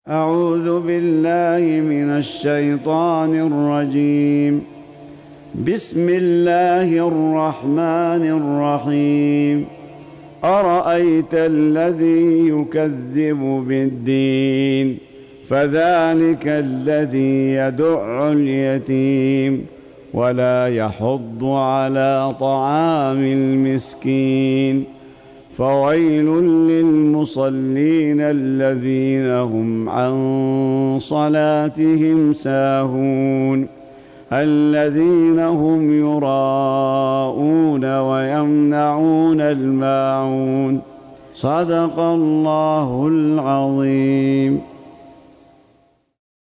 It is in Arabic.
أعوذ بالله من الشيطان الرجيم. بسم الله الرحمن الرحيم. أرأيت الذي يكذب بالدين فذلك الذي يدع اليتيم ولا يحض على طعام المسكين فويل للمصلين الذين هم عن صلاتهم ساهون الذين هم يراءون ويمنعون الماعون. صدق الله العظيم.